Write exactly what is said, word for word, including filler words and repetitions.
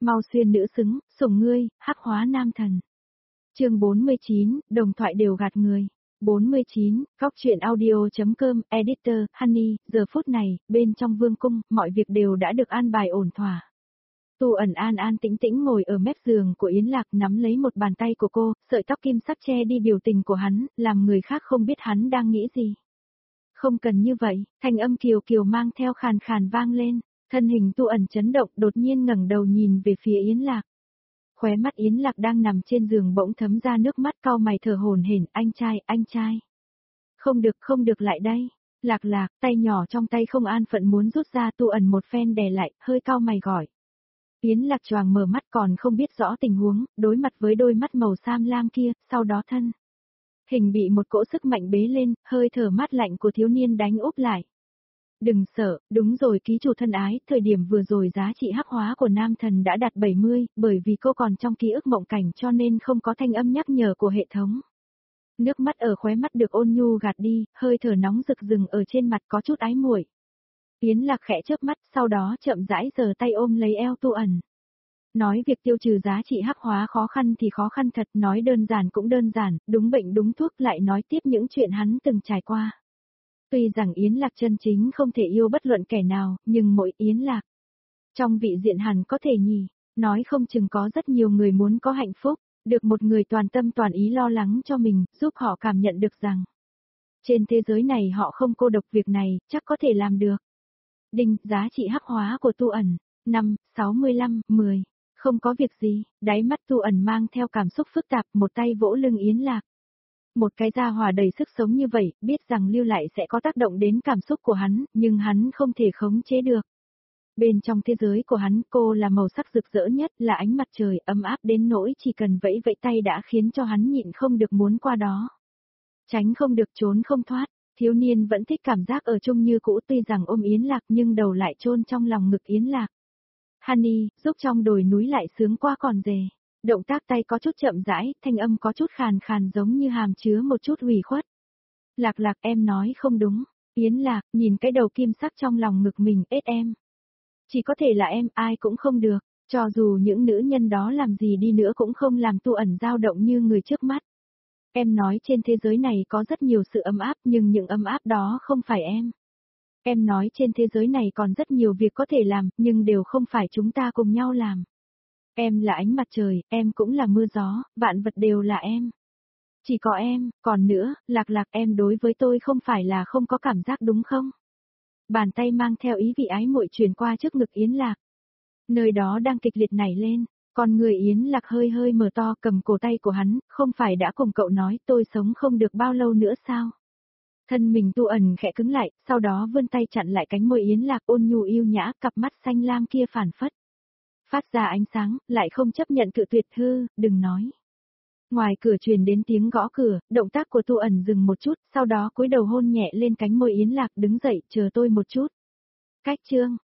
Mau xuyên nữ xứng, sủng ngươi, hắc hóa nam thần. Chương bốn mươi chín, đồng thoại đều gạt người. bốn mươi chín, góc truyện audio.com, editor, Honey, giờ phút này, bên trong vương cung, mọi việc đều đã được an bài ổn thỏa. Tu ẩn an an tĩnh tĩnh ngồi ở mép giường của Yến Lạc nắm lấy một bàn tay của cô, sợi tóc kim sắc che đi biểu tình của hắn, làm người khác không biết hắn đang nghĩ gì. Không cần như vậy, thanh âm kiều kiều mang theo khàn khàn vang lên, thân hình Tu ẩn chấn động đột nhiên ngẩng đầu nhìn về phía Yến Lạc. Khóe mắt Yến Lạc đang nằm trên giường bỗng thấm ra nước mắt cau mày thở hổn hển, anh trai, anh trai. Không được, không được lại đây. Lạc Lạc, tay nhỏ trong tay không an phận muốn rút ra, Tu ẩn một phen đè lại, hơi cau mày gọi. Yến Lạc choàng mở mắt còn không biết rõ tình huống, đối mặt với đôi mắt màu xám lam kia, sau đó thân. Hình bị một cỗ sức mạnh bế lên, hơi thở mát lạnh của thiếu niên đánh úp lại. Đừng sợ, đúng rồi ký chủ thân ái, thời điểm vừa rồi giá trị hắc hóa của nam thần đã đạt bảy mươi, bởi vì cô còn trong ký ức mộng cảnh cho nên không có thanh âm nhắc nhở của hệ thống. Nước mắt ở khóe mắt được ôn nhu gạt đi, hơi thở nóng rực rừng ở trên mặt có chút ái muội. Yến Lạc khẽ chớp mắt, sau đó chậm rãi giơ tay ôm lấy eo Tu ẩn. Nói việc tiêu trừ giá trị hắc hóa khó khăn thì khó khăn thật, nói đơn giản cũng đơn giản, đúng bệnh đúng thuốc, lại nói tiếp những chuyện hắn từng trải qua. Tuy rằng Yến Lạc chân chính không thể yêu bất luận kẻ nào, nhưng mỗi Yến Lạc trong vị diện hẳn có thể nhỉ, nói không chừng có rất nhiều người muốn có hạnh phúc, được một người toàn tâm toàn ý lo lắng cho mình, giúp họ cảm nhận được rằng trên thế giới này họ không cô độc, việc này chắc có thể làm được. Đinh, giá trị hắc hóa của Tu ẩn, năm, sáu mươi lăm, mười. Không có việc gì, đáy mắt Tu ẩn mang theo cảm xúc phức tạp, một tay vỗ lưng Yến Lạc. Một cái gia hỏa đầy sức sống như vậy, biết rằng lưu lại sẽ có tác động đến cảm xúc của hắn, nhưng hắn không thể khống chế được. Bên trong thế giới của hắn, cô là màu sắc rực rỡ nhất, là ánh mặt trời ấm áp đến nỗi chỉ cần vẫy vẫy tay đã khiến cho hắn nhịn không được muốn qua đó. Tránh không được, trốn không thoát, thiếu niên vẫn thích cảm giác ở chung như cũ, tuy rằng ôm Yến Lạc nhưng đầu lại chôn trong lòng ngực Yến Lạc. Honey, giúp trong đồi núi lại sướng qua còn dề. Động tác tay có chút chậm rãi, thanh âm có chút khàn khàn giống như hàm chứa một chút ủy khuất. Lạc Lạc, em nói không đúng. Yến Lạc, nhìn cái đầu kim sắc trong lòng ngực mình, ết em. Chỉ có thể là em, ai cũng không được, cho dù những nữ nhân đó làm gì đi nữa cũng không làm Tu ẩn dao động như người trước mắt. Em nói trên thế giới này có rất nhiều sự ấm áp nhưng những ấm áp đó không phải em. Em nói trên thế giới này còn rất nhiều việc có thể làm nhưng đều không phải chúng ta cùng nhau làm. Em là ánh mặt trời, em cũng là mưa gió, vạn vật đều là em. Chỉ có em, còn nữa, Lạc Lạc, em đối với tôi không phải là không có cảm giác đúng không? Bàn tay mang theo ý vị ái muội truyền qua trước ngực Yến Lạc. Nơi đó đang kịch liệt nảy lên, còn người Yến Lạc hơi hơi mở to cầm cổ tay của hắn, không phải đã cùng cậu nói tôi sống không được bao lâu nữa sao? Thân mình Tu ẩn khẽ cứng lại, sau đó vươn tay chặn lại cánh môi Yến Lạc ôn nhu yêu nhã, cặp mắt xanh lam kia phản phất. Phát ra ánh sáng, lại không chấp nhận cự tuyệt, hư, đừng nói. Ngoài cửa truyền đến tiếng gõ cửa, động tác của Tu ẩn dừng một chút, sau đó cúi đầu hôn nhẹ lên cánh môi Yến Lạc, đứng dậy, chờ tôi một chút. Cách chương,